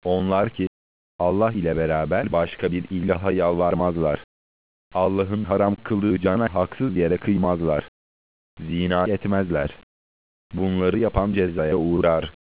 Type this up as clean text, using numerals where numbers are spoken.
Onlar ki, Allah ile beraber başka bir ilaha yalvarmazlar. Allah'ın haram kıldığı cana haksız yere kıymazlar. Zina etmezler. Bunları yapan cezaya uğrar.